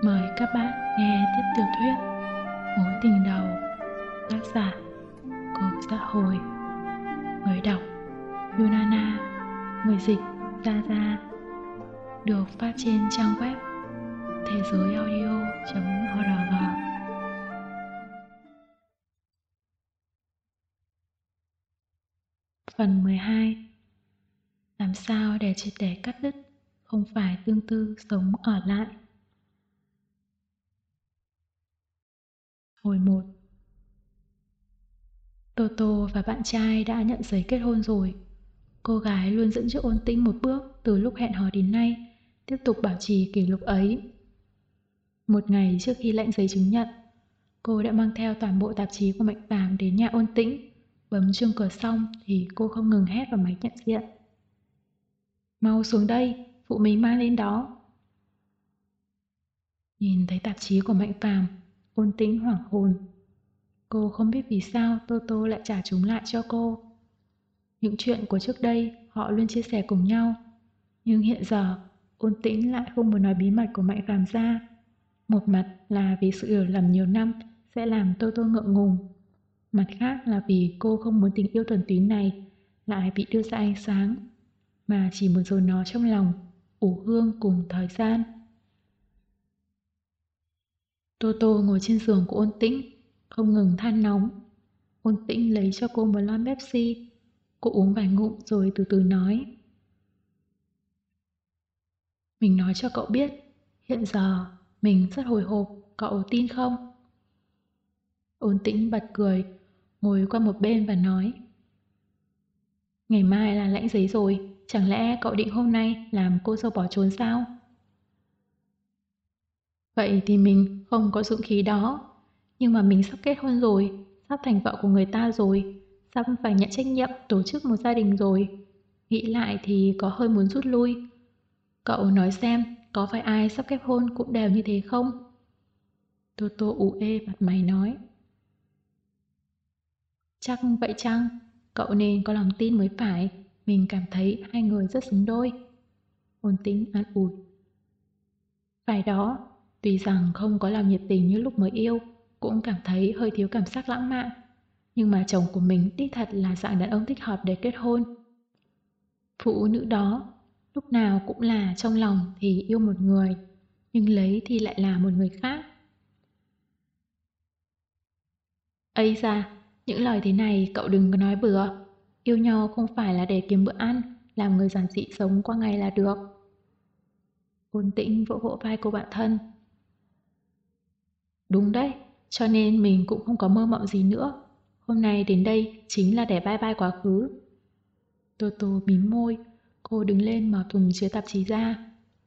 Mời các bạn nghe tiếp tiểu thuyết Mối tình đầu, tác giả Cô Dạ Hồi, người đọc Yunana, người dịch Gia Gia, được phát trên trang web thế giới audio.org. Phần 12. Làm sao để triệt để cắt đứt, không phải tương tư sống ở lại. Hồi 1. Toto và bạn trai đã nhận giấy kết hôn rồi. Cô gái luôn dẫn trước Ôn Tĩnh một bước từ lúc hẹn hò đến nay, tiếp tục bảo trì kỷ lục ấy. Một ngày trước khi lãnh giấy chứng nhận, cô đã mang theo toàn bộ tạp chí của Mạnh Phàm đến nhà Ôn Tĩnh. Bấm chuông cửa xong thì cô không ngừng hét vào máy nhận diện. Mau xuống đây, phụ mình mang lên đó. Nhìn thấy tạp chí của Mạnh Phàm, Ôn Tĩnh hoảng hồn. Cô không biết vì sao Toto lại trả chúng lại cho cô. Những chuyện của trước đây họ luôn chia sẻ cùng nhau. Nhưng hiện giờ, Ôn Tĩnh lại không muốn nói bí mật của Mạnh Phàm ra. Một mặt là vì sự hiểu lầm nhiều năm sẽ làm Toto ngượng ngùng. Mặt khác là vì cô không muốn tình yêu thuần túy này lại bị đưa ra ánh sáng, mà chỉ muốn giấu nó trong lòng, ủ hương cùng thời gian. Toto ngồi trên giường của Ôn Tĩnh, không ngừng than nóng. Ôn Tĩnh lấy cho cô một lon Pepsi. Cô uống vài ngụm rồi từ từ nói. Mình nói cho cậu biết, hiện giờ mình rất hồi hộp, cậu tin không? Ôn Tĩnh bật cười, ngồi qua một bên và nói. Ngày mai là lãnh giấy rồi, chẳng lẽ cậu định hôm nay làm cô dâu bỏ trốn sao? Vậy thì mình không có dũng khí đó. Nhưng mà mình sắp kết hôn rồi, sắp thành vợ của người ta rồi, sắp phải nhận trách nhiệm tổ chức một gia đình rồi. Nghĩ lại thì có hơi muốn rút lui. Cậu nói xem, có phải ai sắp kết hôn cũng đều như thế không? Toto ủ ê mặt mày nói. Chắc vậy chăng? Cậu nên có lòng tin mới phải. Mình cảm thấy hai người rất xứng đôi. Ôn Tĩnh an ủi. Phải đó, tuy rằng không có lòng nhiệt tình như lúc mới yêu, cũng cảm thấy hơi thiếu cảm giác lãng mạn. Nhưng mà chồng của mình đích thật là dạng đàn ông thích hợp để kết hôn. Phụ nữ đó, lúc nào cũng là trong lòng thì yêu một người, nhưng lấy thì lại là một người khác. Ây da, những lời thế này cậu đừng có nói bừa. Yêu nhau không phải là để kiếm bữa ăn, làm người giản dị sống qua ngày là được. Ôn Tĩnh vỗ vỗ vai cô bạn thân. Đúng đấy, cho nên mình cũng không có mơ mộng gì nữa. Hôm nay đến đây chính là để bye bye quá khứ. Toto mím môi, cô đứng lên mở thùng chứa tạp chí ra.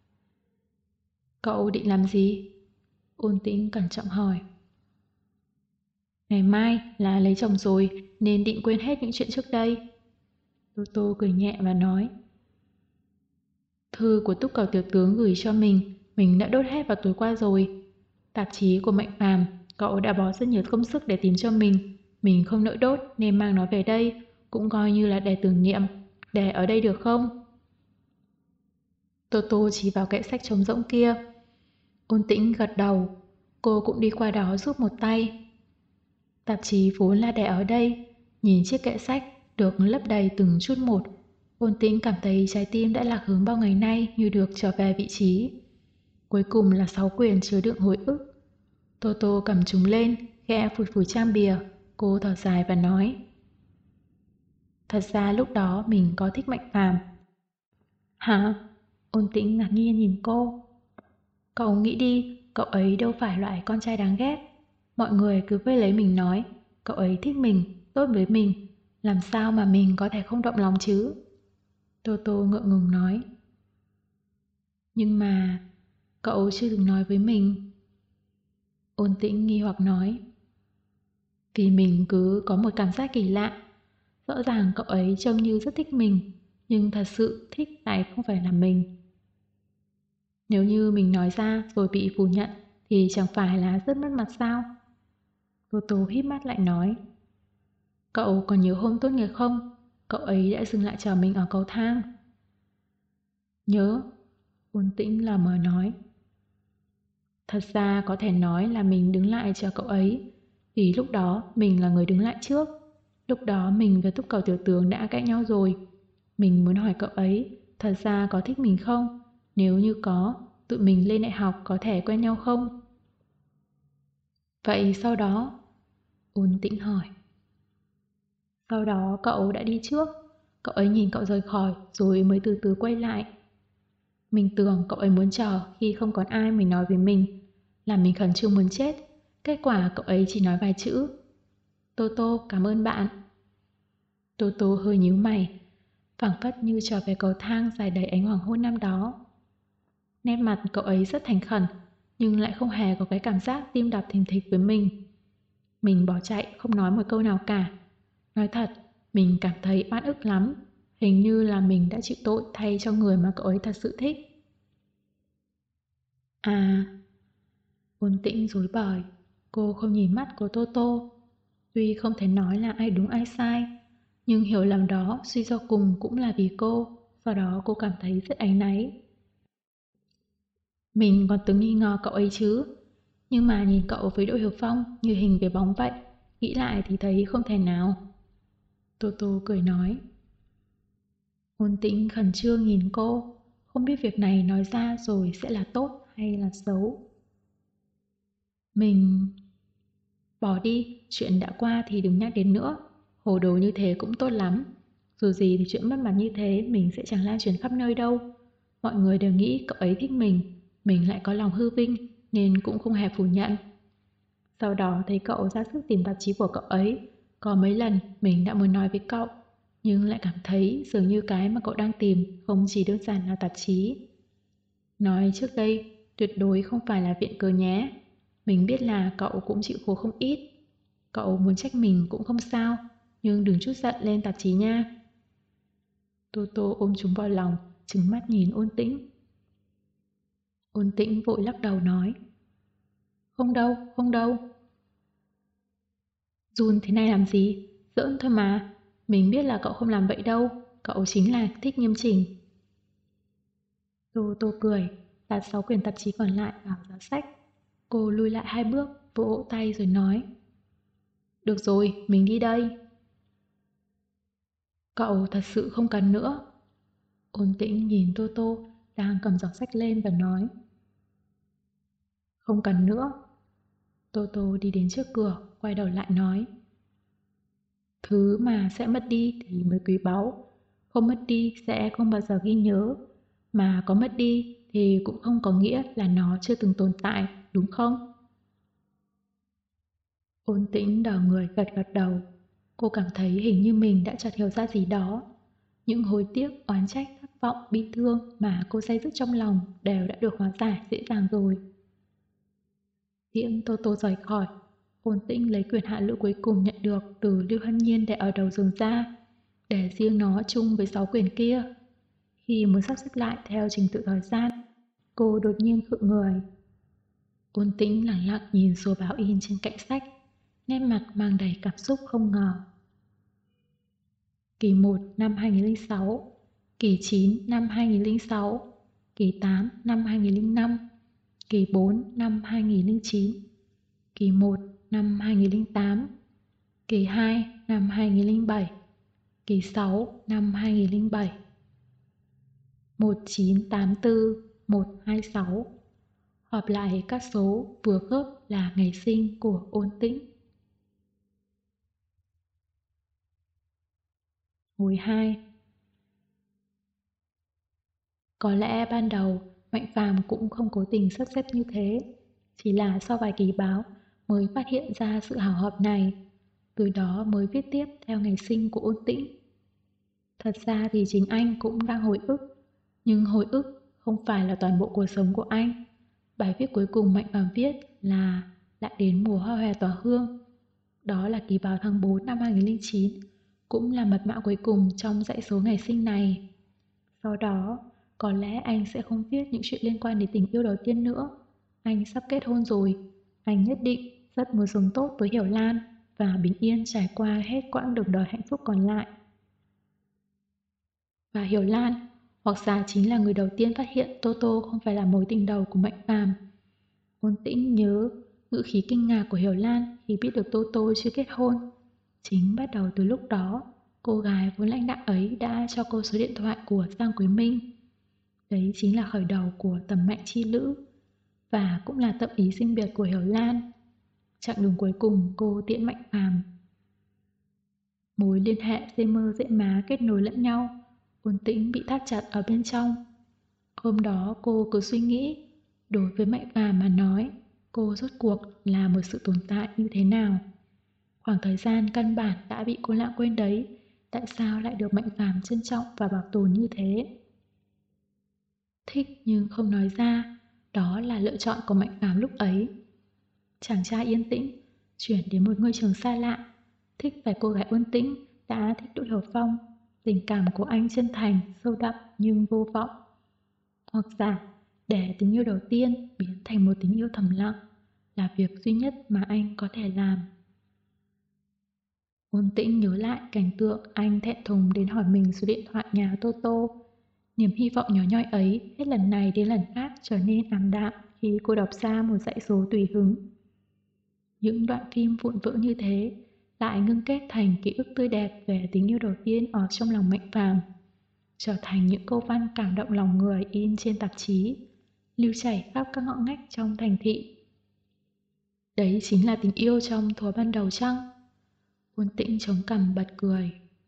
Cậu định làm gì? Ôn Tĩnh cẩn trọng hỏi. Ngày mai là lấy chồng rồi nên định quên hết những chuyện trước đây. Toto cười nhẹ và nói. Thư của Túc Cầu tiểu tướng gửi cho mình đã đốt hết vào tối qua rồi. Tạp chí của Mạnh Phàm, cậu đã bỏ rất nhiều công sức để tìm cho mình không nỡ đốt nên mang nó về đây, cũng coi như là để tưởng niệm. Để ở đây được không? Toto chỉ vào kệ sách trống rỗng kia. Ôn Tĩnh gật đầu, cô cũng đi qua đó giúp một tay. Tạp chí vốn là để ở đây, nhìn chiếc kệ sách được lấp đầy từng chút một. Ôn Tĩnh cảm thấy trái tim đã lạc hướng bao ngày nay như được trở về vị trí. Cuối cùng là 6 quyển chứa đựng hồi ức. Toto cầm chúng lên, khẽ phủi phủi trang bìa, cô thở dài và nói. Thật ra lúc đó mình có thích Mạnh Phàm. Hả? Ôn Tĩnh ngạc nhiên nhìn cô. Cậu nghĩ đi, cậu ấy đâu phải loại con trai đáng ghét. Mọi người cứ vây lấy mình nói, cậu ấy thích mình, tốt với mình. Làm sao mà mình có thể không động lòng chứ? Toto ngượng ngùng nói. Nhưng mà cậu chưa từng nói với mình. Ôn Tĩnh nghi hoặc nói. Vì mình cứ có một cảm giác kỳ lạ. Rõ ràng cậu ấy trông như rất thích mình, nhưng thật sự thích lại không phải là mình. Nếu như mình nói ra rồi bị phủ nhận thì chẳng phải là rất mất mặt sao? Toto híp mắt lại nói. Cậu còn nhớ hôm tốt nghiệp không? Cậu ấy đã dừng lại chờ mình ở cầu thang. Nhớ. Ôn Tĩnh lờ mờ nói. Thật ra có thể nói là mình đứng lại cho cậu ấy, vì lúc đó mình là người đứng lại trước. Lúc đó mình và Túc Cầu tiểu tướng đã cãi nhau rồi. Mình muốn hỏi cậu ấy, thật ra có thích mình không? Nếu như có, tụi mình lên đại học có thể quen nhau không? Vậy sau đó? Ôn Tĩnh hỏi. Sau đó cậu đã đi trước. Cậu ấy nhìn cậu rời khỏi rồi mới từ từ quay lại. Mình tưởng cậu ấy muốn chờ khi không còn ai mình nói với mình, làm mình khẩn trương muốn chết. Kết quả cậu ấy chỉ nói vài chữ. Tô Tô, cảm ơn bạn. Tô Tô hơi nhíu mày, phảng phất như trở về cầu thang dài đầy ánh hoàng hôn năm đó. Nét mặt cậu ấy rất thành khẩn, nhưng lại không hề có cái cảm giác tim đập thình thịch với mình. Mình bỏ chạy không nói một câu nào cả. Nói thật, mình cảm thấy oan ức lắm. Hình như là mình đã chịu tội thay cho người mà cậu ấy thật sự thích. À, Ôn Tĩnh rối bời. Cô không nhìn mắt của Tô Tô. Tuy không thể nói là ai đúng ai sai, nhưng hiểu lầm đó suy cho cùng cũng là vì cô. Sau đó cô cảm thấy rất áy náy. Mình còn từng nghi ngờ cậu ấy chứ. Nhưng mà nhìn cậu với Đỗ Hiểu Phong như hình với bóng vậy, nghĩ lại thì thấy không thể nào. Tô Tô cười nói. Ôn Tĩnh khẩn trương nhìn cô, không biết việc này nói ra rồi sẽ là tốt hay là xấu. Mình... Bỏ đi, chuyện đã qua thì đừng nhắc đến nữa. Hồ đồ như thế cũng tốt lắm. Dù gì thì chuyện mất mặt như thế mình sẽ chẳng lan truyền khắp nơi đâu. Mọi người đều nghĩ cậu ấy thích mình lại có lòng hư vinh nên cũng không hề phủ nhận. Sau đó thấy cậu ra sức tìm tạp chí của cậu ấy. Có mấy lần mình đã muốn nói với cậu, nhưng lại cảm thấy dường như cái mà cậu đang tìm không chỉ đơn giản là tạp chí. Nói trước đây, tuyệt đối không phải là viện cớ nhé. Mình biết là cậu cũng chịu khổ không ít. Cậu muốn trách mình cũng không sao, nhưng đừng chút giận lên tạp chí nha. Tô Tô ôm chúng vào lòng, trừng mắt nhìn Ôn Tĩnh. Ôn Tĩnh vội lắc đầu nói. Không đâu, không đâu. Run thế này làm gì? Giỡn thôi mà. Mình biết là cậu không làm vậy đâu. Cậu chính là thích nghiêm chỉnh. Tô Tô cười, đặt 6 quyển tạp chí còn lại vào giá sách. Cô lùi lại 2 bước, vỗ tay rồi nói. Được rồi, mình đi đây. Cậu thật sự không cần nữa. Ôn Tĩnh nhìn Tô Tô đang cầm giỏ sách lên và nói. Không cần nữa. Tô Tô đi đến trước cửa, quay đầu lại nói. Thứ mà sẽ mất đi thì mới quý báu. Không mất đi sẽ không bao giờ ghi nhớ. Mà có mất đi thì cũng không có nghĩa là nó chưa từng tồn tại, đúng không? Ôn Tĩnh đờ người gật gật đầu. Cô cảm thấy hình như mình đã chợt hiểu ra gì đó. Những hối tiếc, oán trách, thất vọng, bi thương mà cô day dứt trong lòng đều đã được hóa giải dễ dàng rồi. Tiễn Tô Tô rời khỏi, Ôn Tĩnh lấy quyển hạ lữ cuối cùng nhận được từ Lưu Hân Nhiên để ở đầu giường ra, để riêng nó chung với 6 quyển kia. Khi muốn sắp xếp lại theo trình tự thời gian, cô đột nhiên khựng người. Ôn Tĩnh lặng lặng nhìn số báo in trên cạnh sách, nét mặt mang đầy cảm xúc không ngờ. Kỳ 1 năm 2006, kỳ 9 năm 2006, kỳ 8 năm 2005, kỳ 4 năm 2009, kỳ 1 năm 2008, kỳ 2 năm 2007, kỳ 6 năm 2007, 1984, 126. Họp lại các số vừa khớp là ngày sinh của Ôn Tĩnh. Hồi 2. Có lẽ ban đầu Mạnh Phàm cũng không cố tình sắp xếp như thế, chỉ là sau vài kỳ báo mới phát hiện ra sự hào hợp này, từ đó mới viết tiếp theo ngày sinh của Ôn Tĩnh. Thật ra thì chính anh cũng đang hồi ức, nhưng hồi ức không phải là toàn bộ cuộc sống của anh. Bài viết cuối cùng Mạnh Phàm viết là lại đến mùa hoa hòe tỏa hương. Đó là kỳ báo tháng 4 năm 2009, cũng là mật mã cuối cùng trong dãy số ngày sinh này. Sau đó, có lẽ anh sẽ không viết những chuyện liên quan đến tình yêu đầu tiên nữa. Anh sắp kết hôn rồi. Anh nhất định rất muốn sống tốt với Hiểu Lan và bình yên trải qua hết quãng đường đời hạnh phúc còn lại. Và Hiểu Lan, hoặc giả chính là người đầu tiên phát hiện Tô Tô không phải là mối tình đầu của Mạnh Phàm. Ôn Tĩnh nhớ ngữ khí kinh ngạc của Hiểu Lan khi biết được Tô Tô chưa kết hôn. Chính bắt đầu từ lúc đó, cô gái vốn lãnh đạm ấy đã cho cô số điện thoại của Giang Quý Minh. Đấy chính là khởi đầu của tầm mạnh chi lữ, và cũng là tâm ý sinh biệt của Hiểu Lan. Chặng đường cuối cùng cô tiễn Mạnh Phàm. Mối liên hệ dây mơ dễ má kết nối lẫn nhau, Ôn Tĩnh bị thắt chặt ở bên trong. Hôm đó cô cứ suy nghĩ, đối với Mạnh Phàm mà nói, cô rốt cuộc là một sự tồn tại như thế nào? Khoảng thời gian căn bản đã bị cô lãng quên đấy, tại sao lại được Mạnh Phàm trân trọng và bảo tồn như thế? Thích nhưng không nói ra, đó là lựa chọn của Mạnh Phàm lúc ấy. Chàng trai yên tĩnh, chuyển đến một ngôi trường xa lạ, thích phải cô gái ôn tĩnh, đã thích Đỗ Hiểu Phong. Tình cảm của anh chân thành, sâu đậm nhưng vô vọng. Hoặc giả, để tình yêu đầu tiên biến thành một tình yêu thầm lặng là việc duy nhất mà anh có thể làm. Ôn Tĩnh nhớ lại cảnh tượng anh thẹn thùng đến hỏi mình số điện thoại nhà Tô Tô. Niềm hy vọng nhỏ nhoi ấy hết lần này đến lần khác trở nên ảm đạm khi cô đọc ra một dãy số tùy hứng. Những đoạn phim vụn vỡ như thế lại ngưng kết thành ký ức tươi đẹp về tình yêu đầu tiên ở trong lòng Mạnh Phàm, trở thành những câu văn cảm động lòng người in trên tạp chí, lưu chảy khắp các ngõ ngách trong thành thị. Đấy chính là tình yêu trong thuở ban đầu chăng? Ôn Tĩnh chống cằm bật cười.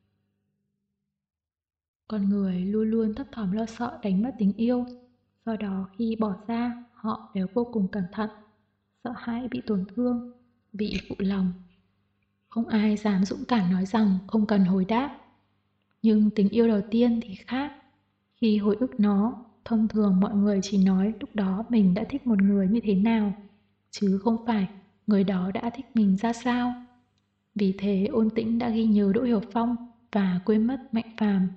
Con người luôn luôn thấp thỏm lo sợ đánh mất tình yêu, do đó khi bỏ ra họ đều vô cùng cẩn thận, sợ hãi bị tổn thương, bị phụ lòng. Không ai dám dũng cảm nói rằng không cần hồi đáp. Nhưng tình yêu đầu tiên thì khác. Khi hồi ức nó, thông thường mọi người chỉ nói lúc đó mình đã thích một người như thế nào, chứ không phải người đó đã thích mình ra sao. Vì thế Ôn Tĩnh đã ghi nhớ Đỗ Hiểu Phong và quên mất Mạnh Phàm.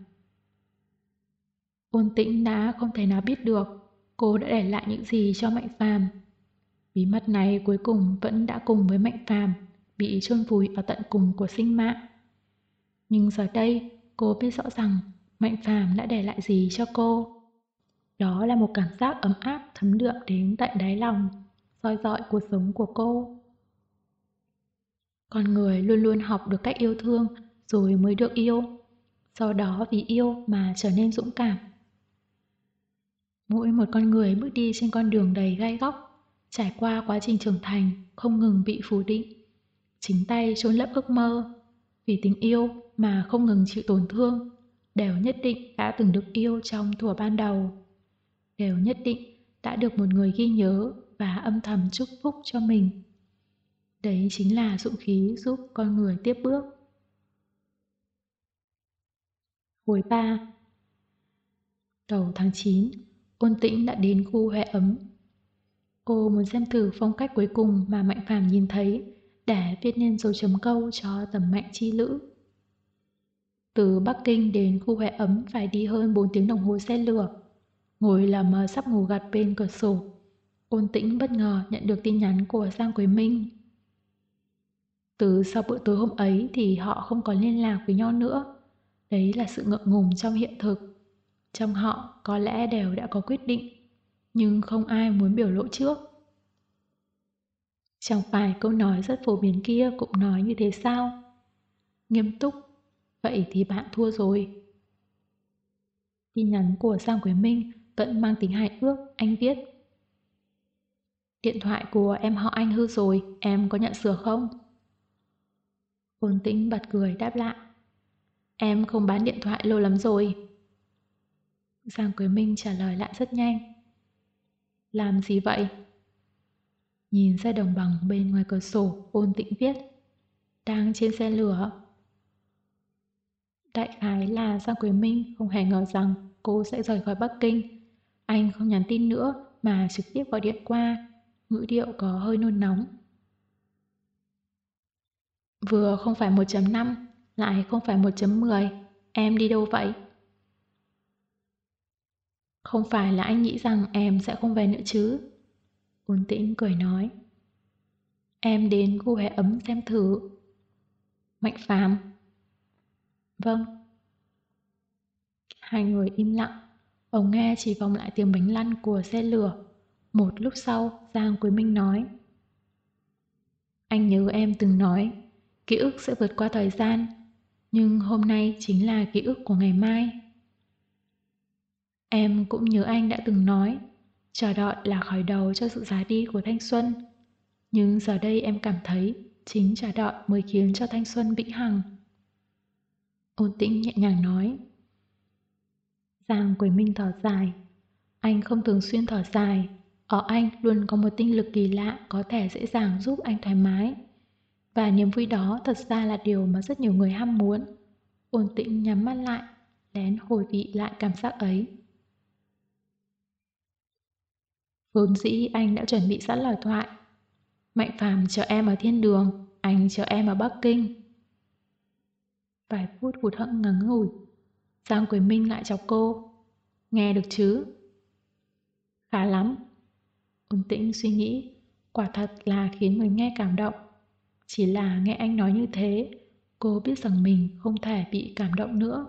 Ôn Tĩnh đã không thể nào biết được cô đã để lại những gì cho Mạnh Phàm. Bí mật này cuối cùng vẫn đã cùng với Mạnh Phàm bị chôn vùi ở tận cùng của sinh mạng. Nhưng giờ đây cô biết rõ rằng Mạnh Phàm đã để lại gì cho cô. Đó là một cảm giác ấm áp thấm đượm đến tận đáy lòng, soi dọi cuộc sống của cô. Con người luôn luôn học được cách yêu thương rồi mới được yêu, sau đó vì yêu mà trở nên dũng cảm. Mỗi một con người bước đi trên con đường đầy gai góc, trải qua quá trình trưởng thành không ngừng bị phủ định, chính tay chôn lấp ước mơ, vì tình yêu mà không ngừng chịu tổn thương, đều nhất định đã từng được yêu trong thuở ban đầu, đều nhất định đã được một người ghi nhớ và âm thầm chúc phúc cho mình. Đấy chính là dũng khí giúp con người tiếp bước. Hồi 3. Đầu tháng 9, Ôn Tĩnh đã đến khu Huệ Ấm. Cô muốn xem thử phong cách cuối cùng mà Mạnh Phàm nhìn thấy để viết nên dấu chấm câu cho tầm mạnh chi lữ. Từ Bắc Kinh đến khu Huệ Ấm phải đi hơn 4 tiếng đồng hồ xe lửa. Ngồi lờ mờ sắp ngủ gật bên cửa sổ, Ôn Tĩnh bất ngờ nhận được tin nhắn của Giang Quế Minh. Từ sau bữa tối hôm ấy thì họ không còn liên lạc với nhau nữa. Đấy là sự ngượng ngùng trong hiện thực. Trong họ có lẽ đều đã có quyết định, nhưng không ai muốn biểu lộ trước. Chẳng phải câu nói rất phổ biến kia cũng nói như thế sao? Nghiêm túc, vậy thì bạn thua rồi. Tin nhắn của Giang Quế Minh vẫn mang tính hài ước, anh viết. Điện thoại của em họ Anh hư rồi, em có nhận sửa không? Ôn Tĩnh bật cười đáp lại. Em không bán điện thoại lâu lắm rồi. Giang Quế Minh trả lời lại rất nhanh. Làm gì vậy? Nhìn xe đồng bằng bên ngoài cửa sổ, Ôn Tĩnh viết. Đang trên xe lửa. Đại khái là Giang Quế Minh không hề ngờ rằng cô sẽ rời khỏi Bắc Kinh. Anh không nhắn tin nữa mà trực tiếp gọi điện qua, ngữ điệu có hơi nôn nóng. Vừa không phải 1.5, lại không phải 1.10, em đi đâu vậy? Không phải là anh nghĩ rằng em sẽ không về nữa chứ? Ôn Tĩnh cười nói. Em đến khu Huệ Ấm xem thử. Mạnh Phàm. Vâng. Hai người im lặng. Ông nghe chỉ vọng lại tiếng bánh lăn của xe lửa. Một lúc sau, Giang Quế Minh nói: Anh nhớ em từng nói, ký ức sẽ vượt qua thời gian, nhưng hôm nay chính là ký ức của ngày mai. Em cũng nhớ anh đã từng nói, chờ đợi là khởi đầu cho sự già đi của thanh xuân. Nhưng giờ đây em cảm thấy, chính chờ đợi mới khiến cho thanh xuân vĩnh hằng. Ôn Tĩnh nhẹ nhàng nói. Giang Quế Minh thở dài. Anh không thường xuyên thở dài. Ở anh luôn có một tinh lực kỳ lạ có thể dễ dàng giúp anh thoải mái. Và niềm vui đó thật ra là điều mà rất nhiều người ham muốn. Ôn Tĩnh nhắm mắt lại, lén hồi vị lại cảm giác ấy. Vốn dĩ anh đã chuẩn bị sẵn lời thoại. Mạnh Phàm chờ em ở thiên đường, anh chờ em ở Bắc Kinh. Vài phút hụt hẫng ngắn ngủi, Giang Quế Minh lại chọc cô. Nghe được chứ? Khá lắm. Ôn Tĩnh suy nghĩ, quả thật là khiến người nghe cảm động. Chỉ là nghe anh nói như thế, cô biết rằng mình không thể bị cảm động nữa.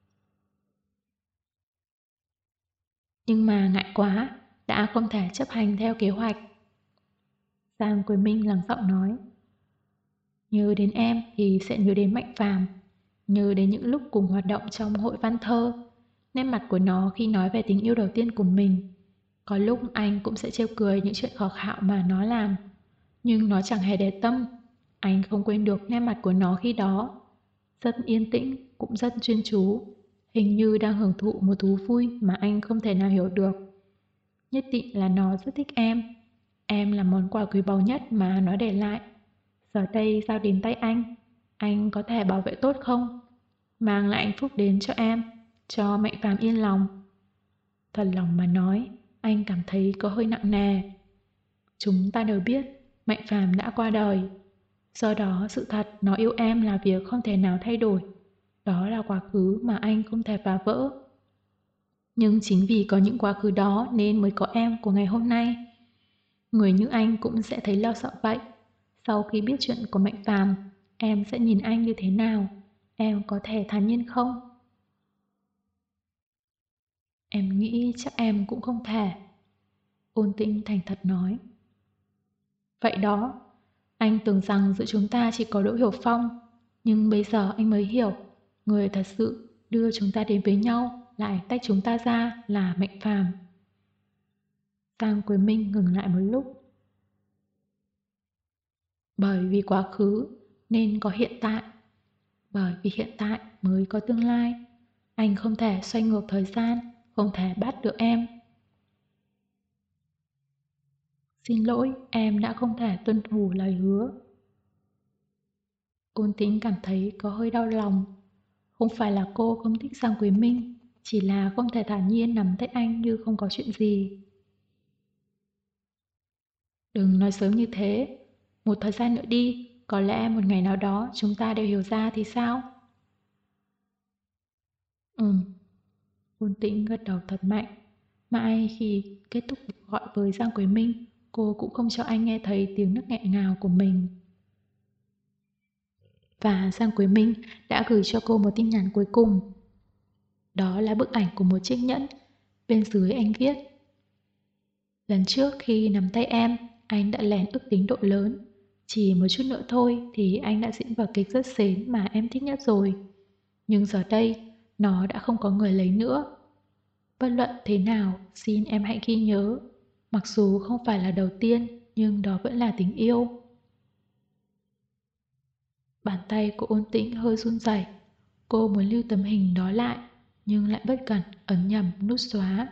Nhưng mà ngại quá, đã không thể chấp hành theo kế hoạch. Giang Quế Minh lắng giọng nói. Nhớ đến em thì sẽ nhớ đến Mạnh Phàm, nhớ đến những lúc cùng hoạt động trong hội văn thơ, nét mặt của nó khi nói về tình yêu đầu tiên của mình. Có lúc anh cũng sẽ trêu cười những chuyện khờ khạo mà nó làm, nhưng nó chẳng hề để tâm. Anh không quên được nét mặt của nó khi đó. Rất yên tĩnh, cũng rất chuyên chú, hình như đang hưởng thụ một thú vui mà anh không thể nào hiểu được. Nhất định là nó rất thích em. Em là món quà quý báu nhất mà nó để lại. Giờ đây giao đến tay anh có thể bảo vệ tốt không? Mang lại hạnh phúc đến cho em, cho Mạnh Phàm yên lòng. Thật lòng mà nói, anh cảm thấy có hơi nặng nề. Chúng ta đều biết Mạnh Phàm đã qua đời. Do đó sự thật nó yêu em là việc không thể nào thay đổi. Đó là quá khứ mà anh không thể phá vỡ. Nhưng chính vì có những quá khứ đó nên mới có em của ngày hôm nay. Người như anh cũng sẽ thấy lo sợ vậy. Sau khi biết chuyện của Mạnh Phàm, em sẽ nhìn anh như thế nào? Em có thể thản nhiên không? Em nghĩ chắc em cũng không thể. Ôn Tĩnh thành thật nói. Vậy đó, anh tưởng rằng giữa chúng ta chỉ có Đỗ Hiểu Phong, nhưng bây giờ anh mới hiểu, người thật sự đưa chúng ta đến với nhau lại tách chúng ta ra là Mạnh Phàm. Giang Quế Minh ngừng lại một lúc. Bởi vì quá khứ nên có hiện tại, bởi vì hiện tại mới có tương lai. Anh không thể xoay ngược thời gian, không thể bắt được em. Xin lỗi, em đã không thể tuân thủ lời hứa. Ôn Tĩnh cảm thấy có hơi đau lòng. Không phải là cô không thích Giang Quế Minh, chỉ là không thể thản nhiên nắm tay anh như không có chuyện gì. Đừng nói sớm như thế. Một thời gian nữa đi, có lẽ một ngày nào đó chúng ta đều hiểu ra thì sao? Ôn Tĩnh gật đầu thật mạnh. Mãi khi kết thúc cuộc gọi với Giang Quế Minh, cô cũng không cho anh nghe thấy tiếng nấc nghẹn ngào của mình. Và Giang Quế Minh đã gửi cho cô một tin nhắn cuối cùng. Đó là bức ảnh của một chiếc nhẫn. Bên dưới anh viết: Lần trước khi nắm tay em, anh đã lén ước tính độ lớn. Chỉ một chút nữa thôi thì anh đã diễn vở kịch rất xến mà em thích nhất rồi. Nhưng giờ đây, nó đã không có người lấy nữa. Bất luận thế nào, xin em hãy ghi nhớ. Mặc dù không phải là đầu tiên, nhưng đó vẫn là tình yêu. Bàn tay của Ôn Tĩnh hơi run rẩy. Cô muốn lưu tấm hình đó lại, nhưng lại bất cẩn ấn nhầm nút xóa.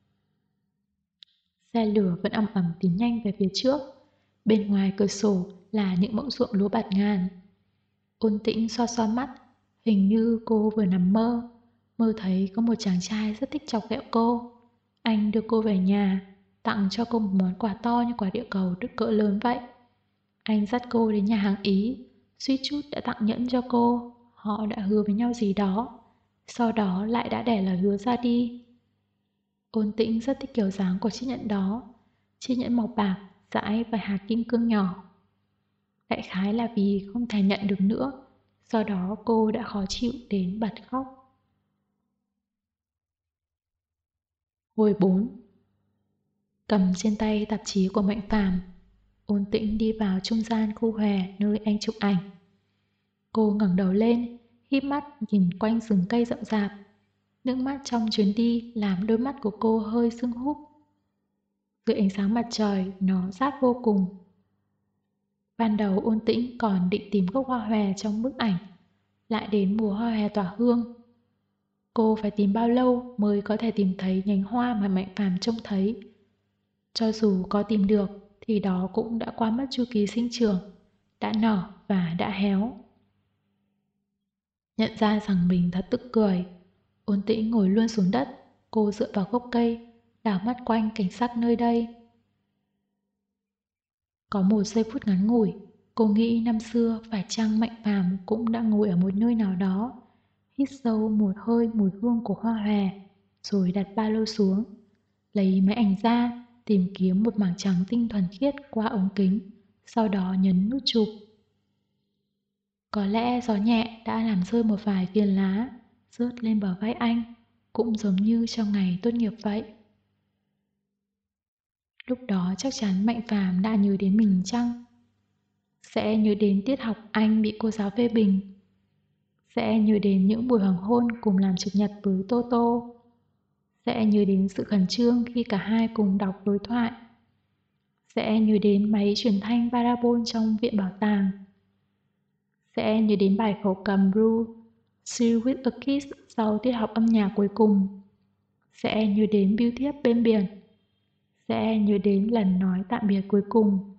Xe lửa vẫn ầm ầm tiến nhanh về phía trước. Bên ngoài cửa sổ là những mẫu ruộng lúa bạt ngàn. Ôn Tĩnh xoa xoa mắt, hình như cô vừa nằm mơ. Mơ thấy có một chàng trai rất thích chọc ghẹo cô. Anh đưa cô về nhà, tặng cho cô một món quà to như quả địa cầu đứt cỡ lớn vậy. Anh dắt cô đến nhà hàng Ý, suýt chút đã tặng nhẫn cho cô. Họ đã hứa với nhau gì đó, sau đó lại đã để lời hứa ra đi. Ôn Tĩnh rất thích kiểu dáng của chiếc nhẫn đó. Chiếc nhẫn màu bạc, dãi và hạt kim cương nhỏ. Đại khái là vì không thể nhận được nữa, do đó cô đã khó chịu đến bật khóc. Hồi 4. Cầm trên tay tạp chí của Mạnh Phàm, Ôn Tĩnh đi vào trung gian khu hè nơi anh chụp ảnh. Cô ngẩng đầu lên, híp mắt nhìn quanh rừng cây rậm rạp. Nước mắt trong chuyến đi làm đôi mắt của cô hơi sưng húp. Dưới ánh sáng mặt trời, nó rát vô cùng. Ban đầu Ôn Tĩnh còn định tìm gốc hoa hòe trong bức ảnh, lại đến mùa hoa hòe tỏa hương. Cô phải tìm bao lâu mới có thể tìm thấy nhánh hoa mà Mạnh Phàm trông thấy. Cho dù có tìm được thì đó cũng đã qua mất chu kỳ sinh trưởng, đã nở và đã héo. Nhận ra rằng mình thật tức cười, Ôn Tĩnh ngồi luôn xuống đất. Cô dựa vào gốc cây, đảo mắt quanh cảnh sắc nơi đây. Có một giây phút ngắn ngủi, cô nghĩ năm xưa phải chăng Mạnh Phàm cũng đã ngồi ở một nơi nào đó, hít sâu một hơi mùi hương của hoa hòe, rồi đặt ba lô xuống, lấy máy ảnh ra, tìm kiếm một mảng trắng tinh thuần khiết qua ống kính, sau đó nhấn nút chụp. Có lẽ gió nhẹ đã làm rơi một vài viên lá, rớt lên bờ vai anh, cũng giống như trong ngày tốt nghiệp vậy. Lúc đó chắc chắn Mạnh Phàm đã nhớ đến mình chăng? Sẽ nhớ đến tiết học anh bị cô giáo phê bình. Sẽ nhớ đến những buổi hoàng hôn cùng làm trực nhật với Toto. Sẽ nhớ đến sự khẩn trương khi cả hai cùng đọc đối thoại. Sẽ nhớ đến máy truyền thanh parabol trong viện bảo tàng. Sẽ nhớ đến bài phẫu cầm Ru, See with a Kiss sau tiết học âm nhạc cuối cùng. Sẽ nhớ đến bưu thiếp bên biển. Sẽ nhớ đến lần nói tạm biệt cuối cùng.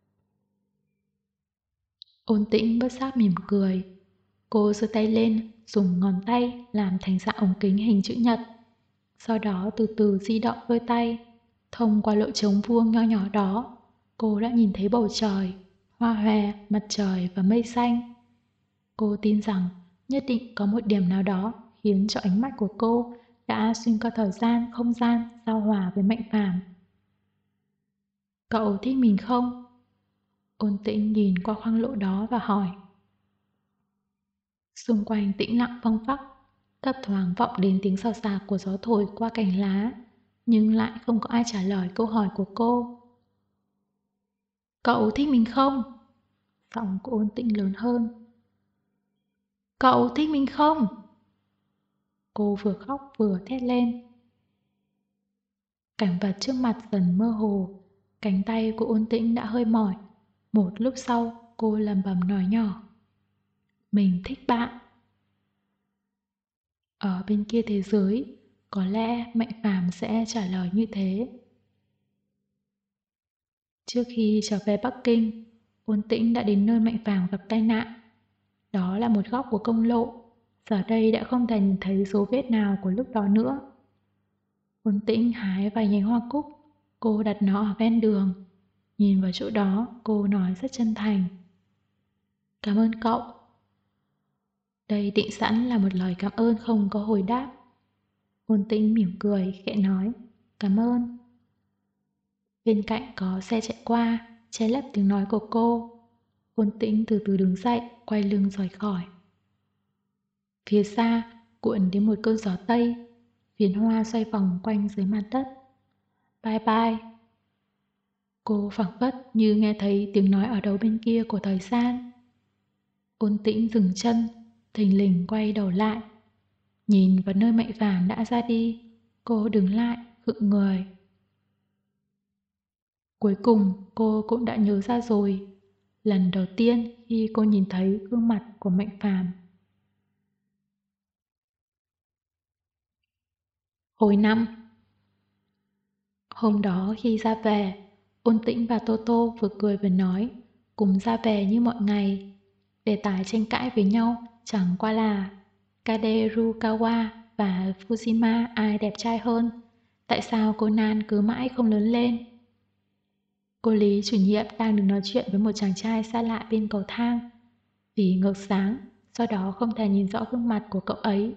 Ôn Tĩnh bất giác mỉm cười. Cô giơ tay lên, dùng ngón tay làm thành dạng ống kính hình chữ nhật. Sau đó từ từ di động đôi tay. Thông qua lỗ trống vuông nho nhỏ đó, cô đã nhìn thấy bầu trời, hoa hòe, mặt trời và mây xanh. Cô tin rằng nhất định có một điểm nào đó khiến cho ánh mắt của cô đã xuyên qua thời gian, không gian, giao hòa với Mạnh Phàm. Cậu thích mình không? Ôn Tĩnh nhìn qua khoang lỗ đó và hỏi. Xung quanh tĩnh lặng phăng phắc, thấp thoáng vọng đến tiếng xào xạc của gió thổi qua cành lá, nhưng lại không có ai trả lời câu hỏi của cô. Cậu thích mình không? Giọng của Ôn Tĩnh lớn hơn. Cậu thích mình không? Cô vừa khóc vừa thét lên. Cảnh vật trước mặt dần mơ hồ, cánh tay của Ôn Tĩnh đã hơi mỏi. Một lúc sau, cô lẩm bẩm nói nhỏ. Mình thích bạn. Ở bên kia thế giới, có lẽ Mạnh Phàm sẽ trả lời như thế. Trước khi trở về Bắc Kinh, Ôn Tĩnh đã đến nơi Mạnh Phàm gặp tai nạn. Đó là một góc của công lộ, giờ đây đã không thể nhìn thấy dấu vết nào của lúc đó nữa. Ôn Tĩnh hái vài nhánh hoa cúc, cô đặt nó ở ven đường. Nhìn vào chỗ đó, cô nói rất chân thành. Cảm ơn cậu. Đây định sẵn là một lời cảm ơn không có hồi đáp. Ôn Tĩnh mỉm cười, khẽ nói, cảm ơn. Bên cạnh có xe chạy qua, che lấp tiếng nói của cô. Ôn Tĩnh từ từ đứng dậy, quay lưng rời khỏi. Phía xa, cuộn đến một cơn gió tây, phiến hoa xoay vòng quanh dưới mặt đất. Bye bye. Cô phảng phất như nghe thấy tiếng nói ở đầu bên kia của thời gian. Ôn Tĩnh dừng chân, thình lình quay đầu lại. Nhìn vào nơi Mạnh Phàm đã ra đi, cô đứng lại, khựng người. Cuối cùng cô cũng đã nhớ ra rồi. Lần đầu tiên khi cô nhìn thấy gương mặt của Mạnh Phàm. Hồi năm. Hôm đó khi ra về, Ôn Tĩnh và Toto vừa cười vừa nói, cùng ra về như mọi ngày. Đề tài tranh cãi với nhau chẳng qua là Kaderukawa và Fujima ai đẹp trai hơn. Tại sao cô Nan cứ mãi không lớn lên? Cô Lý chủ nhiệm đang đứng nói chuyện với một chàng trai xa lạ bên cầu thang. Vì ngược sáng, do đó không thể nhìn rõ gương mặt của cậu ấy.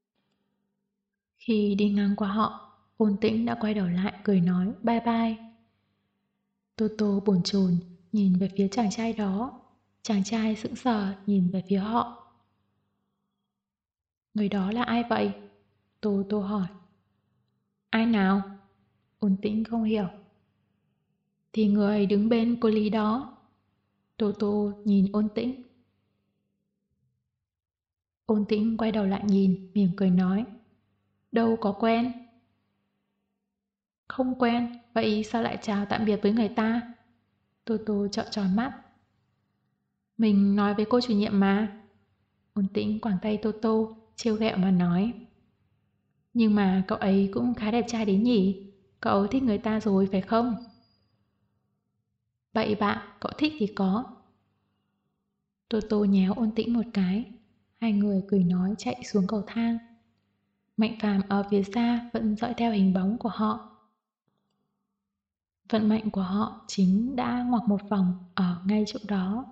Khi đi ngang qua họ, Ôn Tĩnh đã quay đầu lại cười nói bye bye. Toto bồn chồn nhìn về phía chàng trai đó. Chàng trai sững sờ nhìn về phía họ. Người đó là ai vậy? Toto hỏi. Ai nào? Ôn Tĩnh không hiểu. Thì người đứng bên cô Lý đó. Tô Tô nhìn Ôn Tĩnh. Ôn Tĩnh quay đầu lại nhìn, mỉm cười nói. Đâu có quen. Không quen, vậy sao lại chào tạm biệt với người ta? Tô Tô trợn tròn mắt. Mình nói với cô chủ nhiệm mà. Ôn Tĩnh quàng tay Tô Tô, trêu ghẹo mà nói. Nhưng mà cậu ấy cũng khá đẹp trai đấy nhỉ? Cậu thích người ta rồi phải không? Bậy bạ, cậu thích thì có. Tô Tô nhéo Ôn Tĩnh một cái. Hai người cười nói chạy xuống cầu thang. Mạnh Phàm ở phía xa vẫn dõi theo hình bóng của họ. Vận mệnh của họ chính đã ngoặc một vòng ở ngay chỗ đó.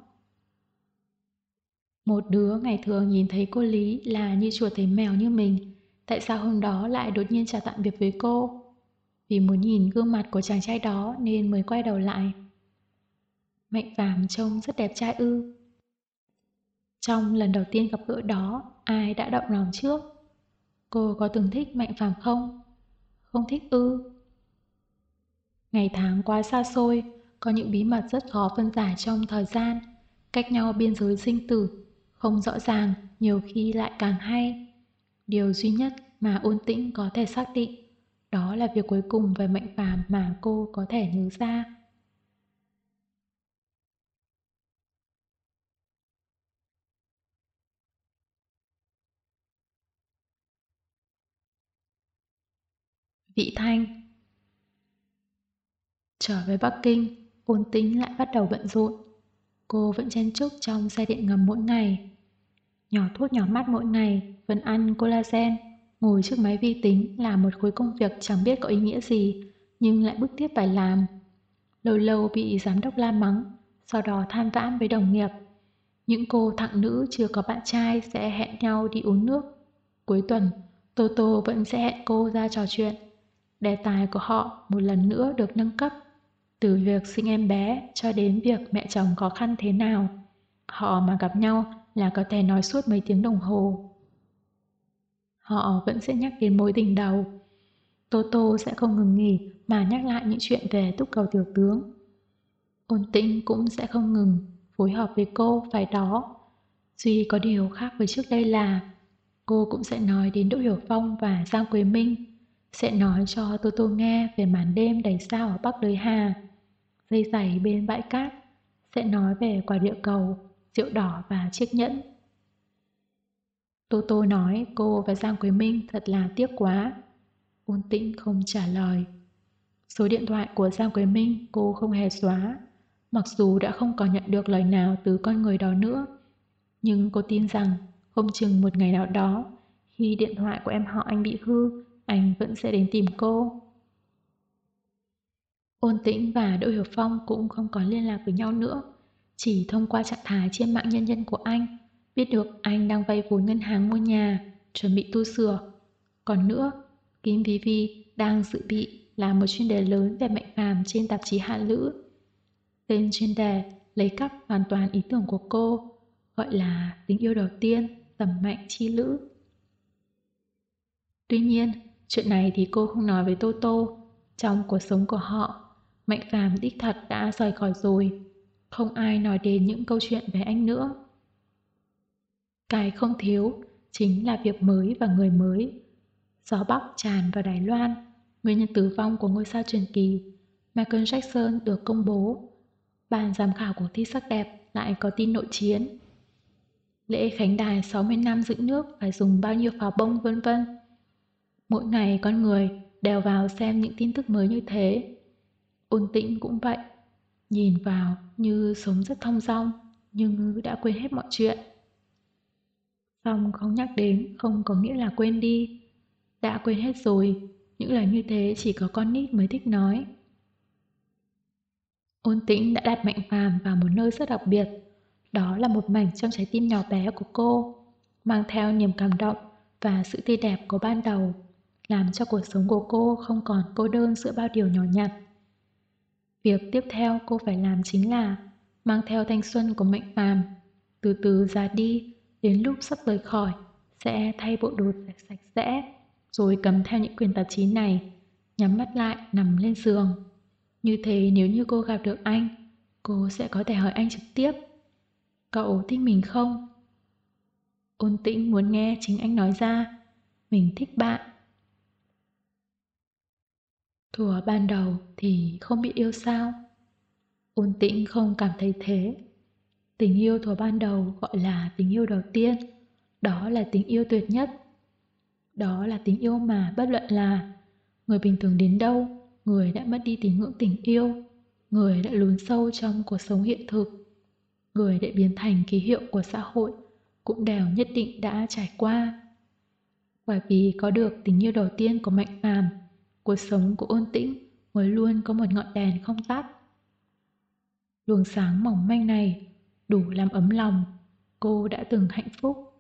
Một đứa ngày thường nhìn thấy cô Lý là như chuột thấy mèo như mình, tại sao hôm đó lại đột nhiên chào tạm biệt với cô? Vì muốn nhìn gương mặt của chàng trai đó nên mới quay đầu lại. Mạnh Phàm trông rất đẹp trai ư? Trong lần đầu tiên gặp gỡ đó, ai đã động lòng trước? Cô có từng thích Mạnh Phàm không? Không thích ư? Ngày tháng quá xa xôi, có những bí mật rất khó phân giải trong thời gian, cách nhau biên giới sinh tử, không rõ ràng, nhiều khi lại càng hay. Điều duy nhất mà Ôn Tĩnh có thể xác định, đó là việc cuối cùng về Mạnh Phàm mà cô có thể nhớ ra. Vị Thanh. Trở về Bắc Kinh, Ôn Tĩnh lại bắt đầu bận rộn. Cô vẫn chen chúc trong xe điện ngầm mỗi ngày. Nhỏ thuốc nhỏ mắt mỗi ngày, vẫn ăn collagen, ngồi trước máy vi tính làm một khối công việc chẳng biết có ý nghĩa gì, nhưng lại bức thiết phải làm. Lâu lâu bị giám đốc la mắng, sau đó than vãn với đồng nghiệp. Những cô thặng nữ chưa có bạn trai sẽ hẹn nhau đi uống nước. Cuối tuần, Tô Tô vẫn sẽ hẹn cô ra trò chuyện. Đề tài của họ một lần nữa được nâng cấp, từ việc sinh em bé cho đến việc mẹ chồng khó khăn thế nào. Họ mà gặp nhau là có thể nói suốt mấy tiếng đồng hồ. Họ vẫn sẽ nhắc đến mối tình đầu. Tô Tô sẽ không ngừng nghỉ mà nhắc lại những chuyện về túc cầu tiểu tướng. Ôn Tĩnh cũng sẽ không ngừng phối hợp với cô phải đó. Duy có điều khác với trước đây là cô cũng sẽ nói đến Đỗ Hiểu Phong và Giang Quế Minh, sẽ nói cho Tô Tô nghe về màn đêm đầy sao ở Bắc Đới Hà, dây giày bên bãi cát, sẽ nói về quả địa cầu, rượu đỏ và chiếc nhẫn. Tô Tô nói cô và Giang Quế Minh thật là tiếc quá. Ôn Tĩnh không trả lời. Số điện thoại của Giang Quế Minh cô không hề xóa, mặc dù đã không còn nhận được lời nào từ con người đó nữa. Nhưng cô tin rằng không chừng một ngày nào đó, khi điện thoại của em họ anh bị hư, anh vẫn sẽ đến tìm cô. Ôn Tĩnh và Đỗ Hiểu Phong cũng không còn liên lạc với nhau nữa. Chỉ thông qua trạng thái trên mạng nhân dân của anh, biết được anh đang vay vốn ngân hàng mua nhà, chuẩn bị tu sửa. Còn nữa, Kim Ví Vi đang dự bị làm một chuyên đề lớn về Mạnh Phàm trên tạp chí Hạ Lữ. Tên chuyên đề lấy cắp hoàn toàn ý tưởng của cô, gọi là tình yêu đầu tiên, tầm mạnh chi lữ. Tuy nhiên, chuyện này thì cô không nói với Tô Tô. Trong cuộc sống của họ, Mạnh Phàm đích thật đã rời khỏi rồi. Không ai nói đến những câu chuyện về anh nữa. Cái không thiếu chính là việc mới và người mới. Gió Bắc tràn vào Đài Loan, nguyên nhân tử vong của ngôi sao truyền kỳ Michael Jackson được công bố. Ban giám khảo cuộc thi sắc đẹp lại có tin nội chiến. Lễ khánh đài 60 năm giữ nước phải dùng bao nhiêu pháo bông vân vân. Mỗi ngày con người đều vào xem những tin tức mới như thế. Ôn Tĩnh cũng vậy, nhìn vào như sống rất thong dong, nhưng đã quên hết mọi chuyện. Xong không nhắc đến không có nghĩa là quên đi. Đã quên hết rồi, những lời như thế chỉ có con nít mới thích nói. Ôn Tĩnh đã đặt Mạnh Phàm vào một nơi rất đặc biệt. Đó là một mảnh trong trái tim nhỏ bé của cô, mang theo niềm cảm động và sự tươi đẹp của ban đầu, làm cho cuộc sống của cô không còn cô đơn giữa bao điều nhỏ nhặt. Việc tiếp theo cô phải làm chính là mang theo thanh xuân của Mạnh Phàm, từ từ già đi, đến lúc sắp rời khỏi, sẽ thay bộ đồ sạch sạch sẽ, rồi cầm theo những quyển tạp chí này, nhắm mắt lại nằm lên giường. Như thế nếu như cô gặp được anh, cô sẽ có thể hỏi anh trực tiếp. Cậu thích mình không? Ôn Tĩnh muốn nghe chính anh nói ra. Mình thích bạn. Thuở ban đầu thì không biết yêu sao? Ôn Tĩnh không cảm thấy thế. Tình yêu thuở ban đầu gọi là tình yêu đầu tiên. Đó là tình yêu tuyệt nhất. Đó là tình yêu mà bất luận là người bình thường đến đâu, người đã mất đi tín ngưỡng tình yêu, người đã lún sâu trong cuộc sống hiện thực, người đã biến thành ký hiệu của xã hội, cũng đều nhất định đã trải qua. Bởi vì có được tình yêu đầu tiên của Mạnh Phàm, cuộc sống của Ôn Tĩnh mới luôn có một ngọn đèn không tắt. Luồng sáng mỏng manh này đủ làm ấm lòng, cô đã từng hạnh phúc.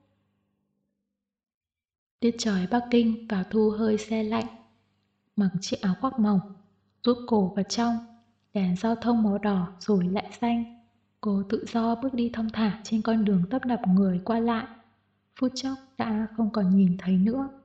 Tiết trời Bắc Kinh vào thu hơi se lạnh, mặc chiếc áo khoác mỏng, rút cổ vào trong, đèn giao thông màu đỏ rồi lại xanh. Cô tự do bước đi thong thả trên con đường tấp nập người qua lại, phút chốc đã không còn nhìn thấy nữa.